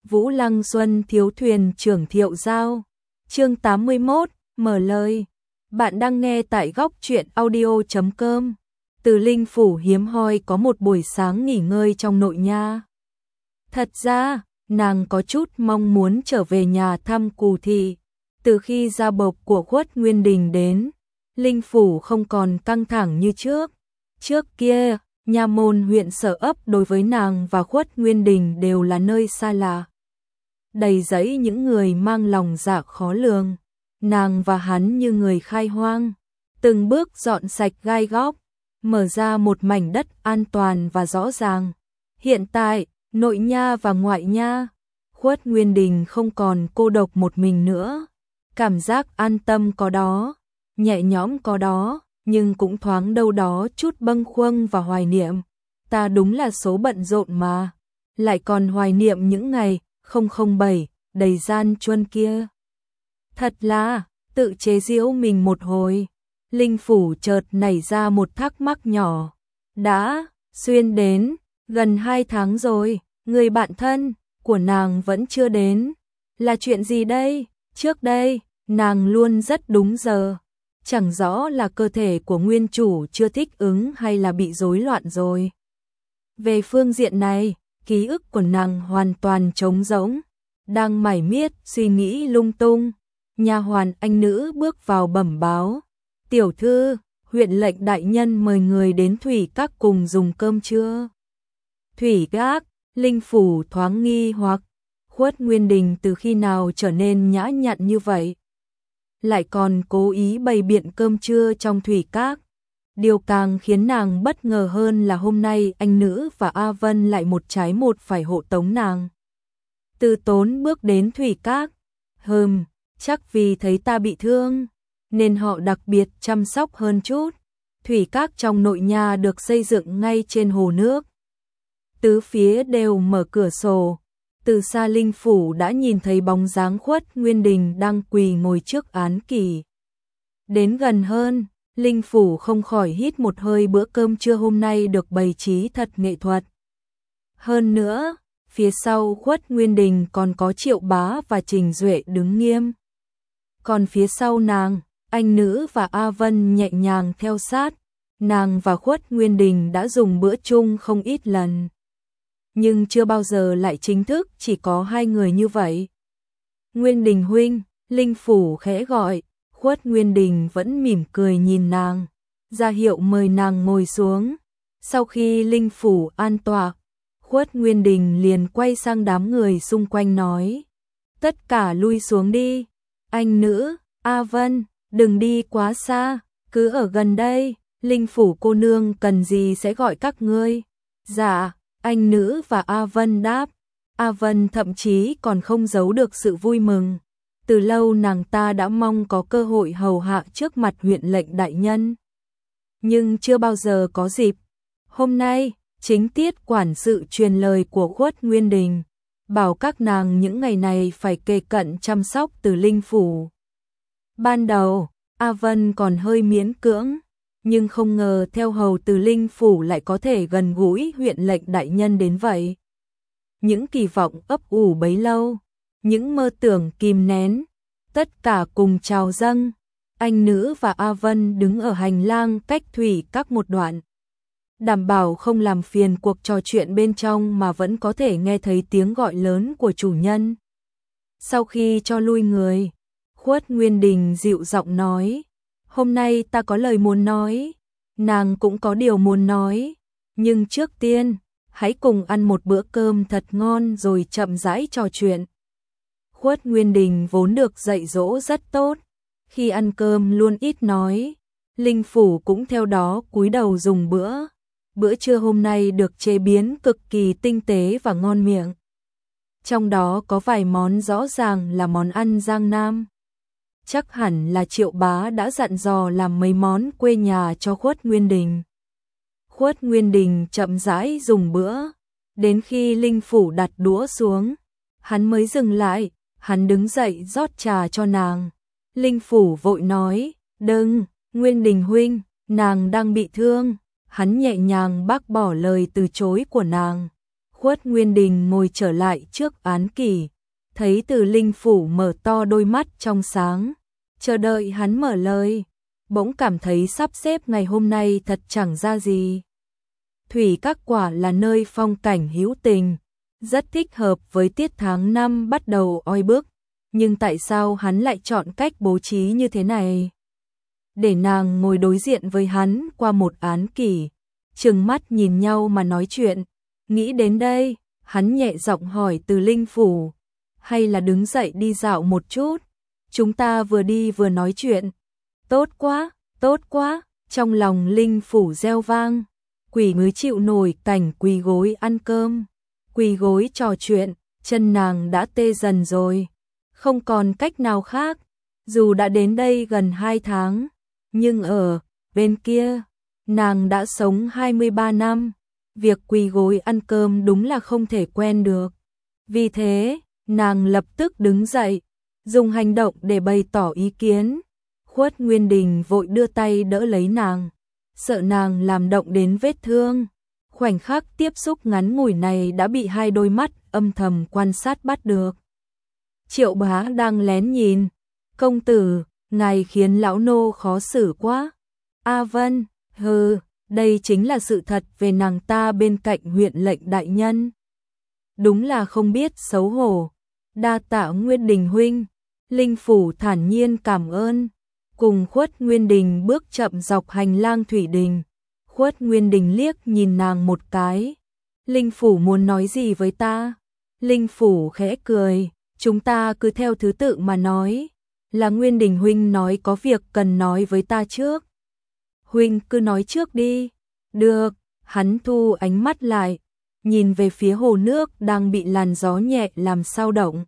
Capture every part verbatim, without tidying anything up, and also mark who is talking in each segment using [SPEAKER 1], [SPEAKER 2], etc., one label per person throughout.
[SPEAKER 1] Vũ Lăng Xuân thiếu thuyền trưởng Thiệu Giao. Chương tám mươi mốt, mở lời. Bạn đang nghe tại góc truyện audio chấm com. Từ Linh Phủ hiếm hoi có một buổi sáng nghỉ ngơi trong nội nha. Thật ra, nàng có chút mong muốn trở về nhà thăm Cù Thị. Từ khi gia bộc của Khuất Nguyên Đình đến, Linh Phủ không còn căng thẳng như trước. Trước kia, nha môn huyện Sở Ấp đối với nàng và Khuất Nguyên Đình đều là nơi xa lạ, đầy rẫy những người mang lòng dạ khó lường. Nàng và hắn như người khai hoang, từng bước dọn sạch gai góc, mở ra một mảnh đất an toàn và rõ ràng. Hiện tại, nội nha và ngoại nha, Khuất Nguyên Đình không còn cô độc một mình nữa. Cảm giác an tâm có đó, nhẹ nhõm có đó, nhưng cũng thoáng đâu đó chút bâng khuâng và hoài niệm. Ta đúng là số bận rộn mà, lại còn hoài niệm những ngày không không bảy đầy gian truân kia. Thật là, tự chế giễu mình một hồi, Linh Phủ chợt nảy ra một thắc mắc nhỏ. Đã xuyên đến gần hai tháng rồi, người bạn thân của nàng vẫn chưa đến. Là chuyện gì đây? Trước đây, nàng luôn rất đúng giờ. Chẳng rõ là cơ thể của nguyên chủ chưa thích ứng hay là bị rối loạn rồi. Về phương diện này, ký ức của nàng hoàn toàn trống rỗng. Đang mải miết suy nghĩ lung tung, nha hoàn anh nữ bước vào bẩm báo. Tiểu thư, huyện lệnh đại nhân mời người đến Thủy Các cùng dùng cơm trưa. Thủy Các, Linh Phủ thoáng nghi hoặc, Khuất Nguyên Đình từ khi nào trở nên nhã nhặn như vậy? Lại còn cố ý bày biện cơm trưa trong Thủy Các. Điều càng khiến nàng bất ngờ hơn là hôm nay anh nữ và A Vân lại một trái một phải hộ tống nàng. Từ Tốn bước đến Thủy Các. Hừm, chắc vì thấy ta bị thương, nên họ đặc biệt chăm sóc hơn chút. Thủy Các trong nội nha được xây dựng ngay trên hồ nước. Tứ phía đều mở cửa sổ. Từ xa Linh Phủ đã nhìn thấy bóng dáng Khuất Nguyên Đình đang quỳ ngồi trước án kỷ. Đến gần hơn, Linh Phủ không khỏi hít một hơi, bữa cơm trưa hôm nay được bày trí thật nghệ thuật. Hơn nữa, phía sau Khuất Nguyên Đình còn có Triệu Bá và Trình Duệ đứng nghiêm. Còn phía sau nàng, anh nữ và A Vân nhẹ nhàng theo sát. Nàng và Khuất Nguyên Đình đã dùng bữa chung không ít lần, nhưng chưa bao giờ lại chính thức chỉ có hai người như vậy. Nguyên Đình huynh, Linh Phủ khẽ gọi. Khuất Nguyên Đình vẫn mỉm cười nhìn nàng, ra hiệu mời nàng ngồi xuống. Sau khi Linh Phủ an tọa, Khuất Nguyên Đình liền quay sang đám người xung quanh nói: tất cả lui xuống đi. Anh nữ, A Vân, đừng đi quá xa, cứ ở gần đây. Linh Phủ cô nương cần gì sẽ gọi các ngươi. Dạ. Anh nữ và A Vân đáp. A Vân thậm chí còn không giấu được sự vui mừng. Từ lâu nàng ta đã mong có cơ hội hầu hạ trước mặt huyện lệnh đại nhân, nhưng chưa bao giờ có dịp. Hôm nay, chính tiết quản sự truyền lời của Khuất Nguyên Đình, bảo các nàng những ngày này phải kề cận chăm sóc Từ Linh Phủ. Ban đầu, A Vân còn hơi miễn cưỡng, nhưng không ngờ theo hầu Từ Linh Phủ lại có thể gần gũi huyện lệnh đại nhân đến vậy. Những kỳ vọng ấp ủ bấy lâu, những mơ tưởng kìm nén, tất cả cùng trào dâng. Anh nữ và A Vân đứng ở hành lang cách Thủy Các một đoạn, đảm bảo không làm phiền cuộc trò chuyện bên trong mà vẫn có thể nghe thấy tiếng gọi lớn của chủ nhân. Sau khi cho lui người, Khuất Nguyên Đình dịu giọng nói: hôm nay ta có lời muốn nói. Nàng cũng có điều muốn nói, nhưng trước tiên, hãy cùng ăn một bữa cơm thật ngon rồi chậm rãi trò chuyện. Khuất Nguyên Đình vốn được dạy dỗ rất tốt, khi ăn cơm luôn ít nói. Linh Phủ cũng theo đó cúi đầu dùng bữa. Bữa trưa hôm nay được chế biến cực kỳ tinh tế và ngon miệng. Trong đó có vài món rõ ràng là món ăn Giang Nam. Chắc hẳn là Triệu Bá đã dặn dò làm mấy món quê nhà cho Khuất Nguyên Đình. Khuất Nguyên Đình chậm rãi dùng bữa, đến khi Linh Phủ đặt đũa xuống, hắn mới dừng lại. Hắn đứng dậy rót trà cho nàng. Linh Phủ vội nói: đừng, Nguyên Đình huynh, nàng đang bị thương. Hắn nhẹ nhàng bác bỏ lời từ chối của nàng. Khuất Nguyên Đình ngồi trở lại trước án kỷ, thấy Từ Linh Phủ mở to đôi mắt trong sáng, chờ đợi hắn mở lời, bỗng cảm thấy sắp xếp ngày hôm nay thật chẳng ra gì. Thủy Các quả là nơi phong cảnh hữu tình, rất thích hợp với tiết tháng năm bắt đầu oi bức, nhưng tại sao hắn lại chọn cách bố trí như thế này? Để nàng ngồi đối diện với hắn qua một án kỷ, trừng mắt nhìn nhau mà nói chuyện. Nghĩ đến đây, hắn nhẹ giọng hỏi Từ Linh Phủ, hay là đứng dậy đi dạo một chút, chúng ta vừa đi vừa nói chuyện. Tốt quá, tốt quá, trong lòng Linh Phủ reo vang, quỷ mới chịu nổi cảnh quỳ gối ăn cơm, quỳ gối trò chuyện, chân nàng đã tê dần rồi, không còn cách nào khác, dù đã đến đây gần hai tháng, nhưng ở bên kia, nàng đã sống hai mươi ba năm, việc quỳ gối ăn cơm đúng là không thể quen được. Vì thế, nàng lập tức đứng dậy, dùng hành động để bày tỏ ý kiến. Khuất Nguyên Đình vội đưa tay đỡ lấy nàng, sợ nàng làm động đến vết thương. Khoảnh khắc tiếp xúc ngắn ngủi này đã bị hai đôi mắt âm thầm quan sát bắt được. Triệu Bá đang lén nhìn, công tử, ngài khiến lão nô khó xử quá. A Vân, hừ, đây chính là sự thật về nàng ta bên cạnh huyện lệnh đại nhân. Đúng là không biết xấu hổ. Đa tạ Nguyên Đình huynh. Linh Phủ thản nhiên cảm ơn, cùng Khuất Nguyên Đình bước chậm dọc hành lang thủy đình. Khuất Nguyên Đình liếc nhìn nàng một cái. Linh Phủ muốn nói gì với ta? Linh Phủ khẽ cười, chúng ta cứ theo thứ tự mà nói. Là Nguyên Đình huynh nói có việc cần nói với ta trước. Huynh cứ nói trước đi. Được, hắn thu ánh mắt lại, nhìn về phía hồ nước đang bị làn gió nhẹ làm sao động.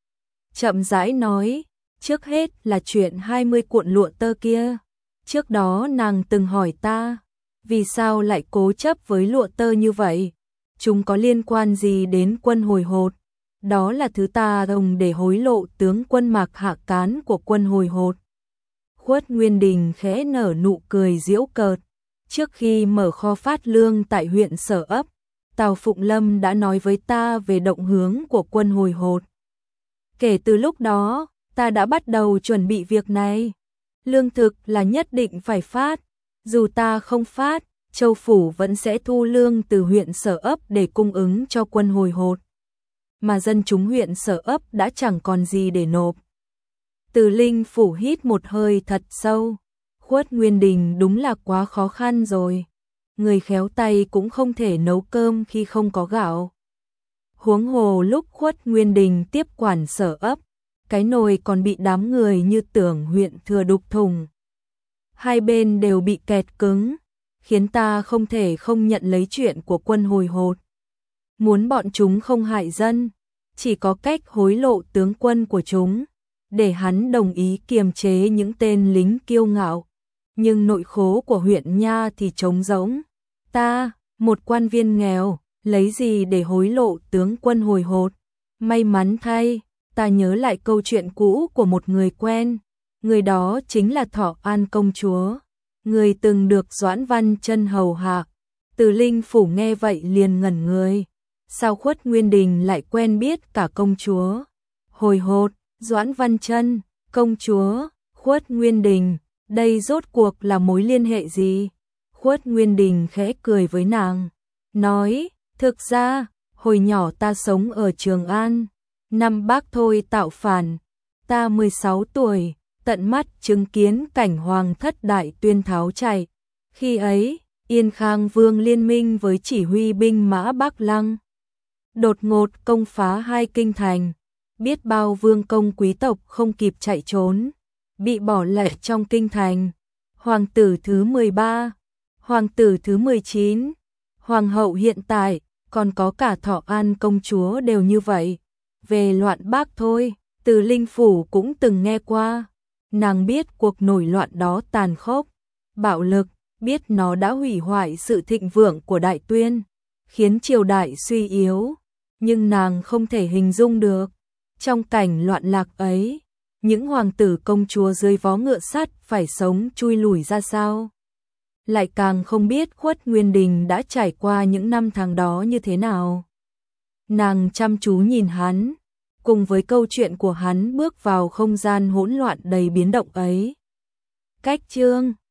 [SPEAKER 1] Chậm rãi nói, trước hết là chuyện hai mươi cuộn lụa tơ kia. Trước đó nàng từng hỏi ta, vì sao lại cố chấp với lụa tơ như vậy? Chúng có liên quan gì đến quân hồi hột? Đó là thứ ta dùng để hối lộ tướng quân Mạc Hạ Cán của quân hồi hột. Khuất Nguyên Đình khẽ nở nụ cười giễu cợt. Trước khi mở kho phát lương tại huyện Sở Ấp, Tào Phụng Lâm đã nói với ta về động hướng của quân hồi hột. Kể từ lúc đó, ta đã bắt đầu chuẩn bị việc này. Lương thực là nhất định phải phát. Dù ta không phát, Châu Phủ vẫn sẽ thu lương từ huyện Sở Ấp để cung ứng cho quân hồi hột. Mà dân chúng huyện Sở Ấp đã chẳng còn gì để nộp. Từ Linh Phủ hít một hơi thật sâu. Khuất Nguyên Đình đúng là quá khó khăn rồi. Người khéo tay cũng không thể nấu cơm khi không có gạo. Huống hồ lúc Khuất Nguyên Đình tiếp quản Sở Ấp, cái nồi còn bị đám người như Tưởng huyện Thừa đục thùng. Hai bên đều bị kẹt cứng, khiến ta không thể không nhận lấy chuyện của quân hồi hột. Muốn bọn chúng không hại dân, chỉ có cách hối lộ tướng quân của chúng, để hắn đồng ý kiềm chế những tên lính kiêu ngạo. Nhưng nội khố của huyện Nha thì trống rỗng. Ta, một quan viên nghèo, lấy gì để hối lộ tướng quân hồi hột? May mắn thay, ta nhớ lại câu chuyện cũ của một người quen. Người đó chính là Thọ An công chúa, người từng được Doãn Văn Chân hầu hạ. Từ Linh Phủ nghe vậy liền ngẩn người. Sao Khuất Nguyên Đình lại quen biết cả công chúa? Hồi hột, Doãn Văn Chân, công chúa, Khuất Nguyên Đình, đây rốt cuộc là mối liên hệ gì? Khuất Nguyên Đình khẽ cười với nàng, nói, thực ra, hồi nhỏ ta sống ở Trường An, năm Bác Thôi tạo phản, ta mười sáu tuổi, tận mắt chứng kiến cảnh hoàng thất Đại Tuyên tháo chạy. Khi ấy, Yên Khang Vương liên minh với chỉ huy binh mã Bắc Lăng, đột ngột công phá hai kinh thành, biết bao vương công quý tộc không kịp chạy trốn, bị bỏ lại trong kinh thành. Hoàng tử thứ mười ba, hoàng tử thứ mười chín, hoàng hậu hiện tại, còn có cả Thọ An công chúa đều như vậy. Về loạn Bác Thôi, Từ Linh Phủ cũng từng nghe qua. Nàng biết cuộc nổi loạn đó tàn khốc, bạo lực, biết nó đã hủy hoại sự thịnh vượng của Đại Tuyên, khiến triều đại suy yếu. Nhưng nàng không thể hình dung được, trong cảnh loạn lạc ấy, những hoàng tử công chúa dưới vó ngựa sắt phải sống chui lủi ra sao. Lại càng không biết Khuất Nguyên Đình đã trải qua những năm tháng đó như thế nào. Nàng chăm chú nhìn hắn, cùng với câu chuyện của hắn bước vào không gian hỗn loạn đầy biến động ấy. Cách chương